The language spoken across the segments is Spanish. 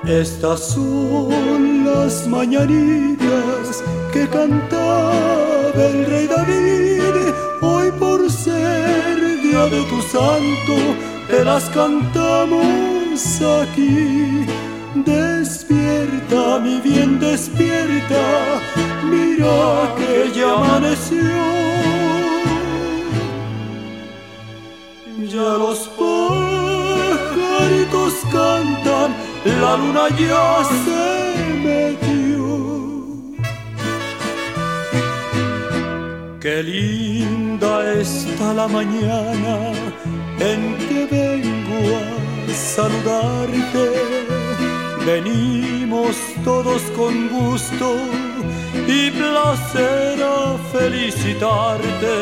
Estas son las mañanitas que cantaba el rey David. Hoy por ser día de tu santo, te las cantamos aquí. Despierta, mi bien, despierta, mira que ya amaneció. Ya los pajaritos cantan, la luna ya se metió. Qué linda está la mañana en que vengo a saludarte. Venimos todos con gusto y placer a felicitarte.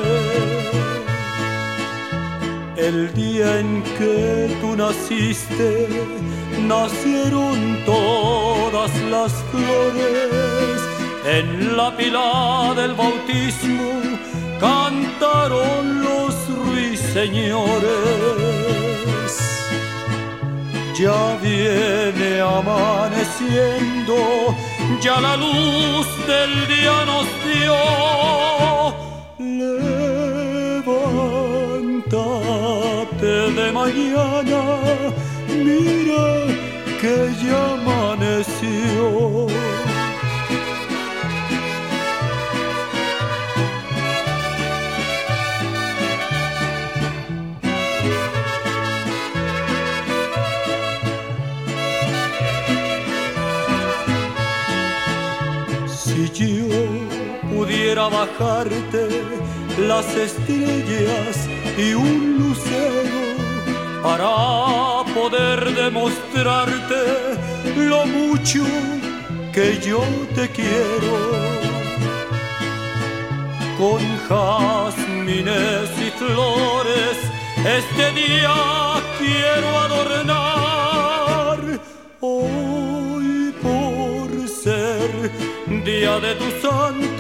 El día en que tú naciste, nacieron todas las flores. En la pila del bautismo cantaron los ruiseñores. Ya viene amaneciendo, ya la luz del día nos dio. Levántate de mañana, mira que ya amaneció. Si yo pudiera bajarte las estrellas y un lucero para poder demostrarte lo mucho que yo te quiero, con jazmines y flores este día quiero adornar. Hoy por ser día de tu santo,